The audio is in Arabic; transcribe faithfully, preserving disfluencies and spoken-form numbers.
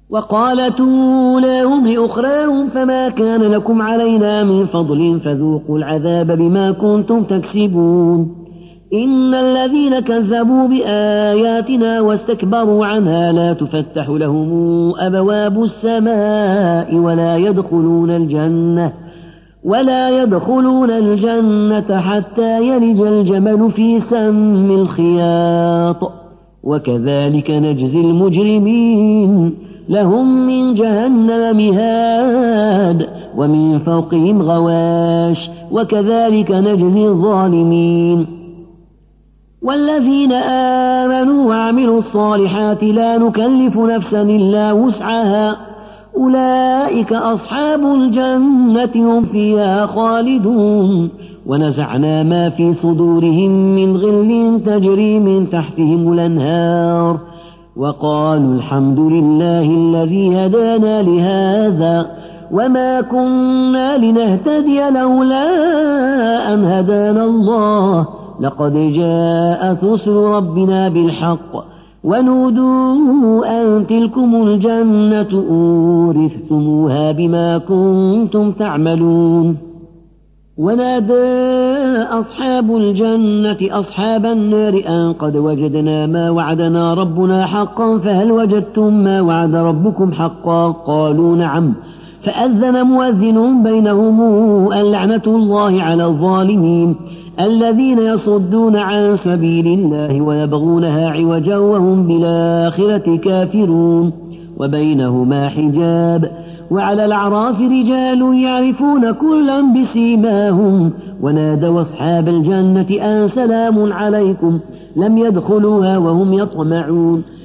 وقالت أولاهم لأخراهم فما كان لكم علينا من فضل فذوقوا العذاب بما كنتم تكسبون إن الذين كذبوا بآياتنا واستكبروا عنها لا تفتح لهم أبواب السماء ولا يدخلون الجنة ولا يدخلون الجنة حتى يلج الجمل في سم الخياط وكذلك نجزي المجرمين لهم من جهنم مهاد ومن فوقهم غواش وكذلك نجزي الظالمين والذين آمنوا وعملوا الصالحات لا نكلف نفسا إلا وسعها أولئك أصحاب الجنة هم فيها خالدون ونزعنا ما في صدورهم من غل تجري من تحتهم الأنهار وقالوا الحمد لله الذي هدانا لهذا وما كنا لنهتدي لولا أن هدانا الله لقد جاءت رسل ربنا بالحق ونودوا أن تلكم الجنة أورثتموها بما كنتم تعملون ونادى أصحاب الجنة أصحاب النار أن قد وجدنا ما وعدنا ربنا حقا فهل وجدتم ما وعد ربكم حقا قالوا نعم فأذن مؤذن بينهم اللعنة الله على الظالمين الذين يصدون عن سبيل الله ويبغونها عوجا وهم بالآخرة كافرون وبينهما حجاب وعلى الأعراف رجال يعرفون كلا بسيماهم ونادوا أصحاب الجنة أن سلام عليكم لم يدخلوها وهم يطمعون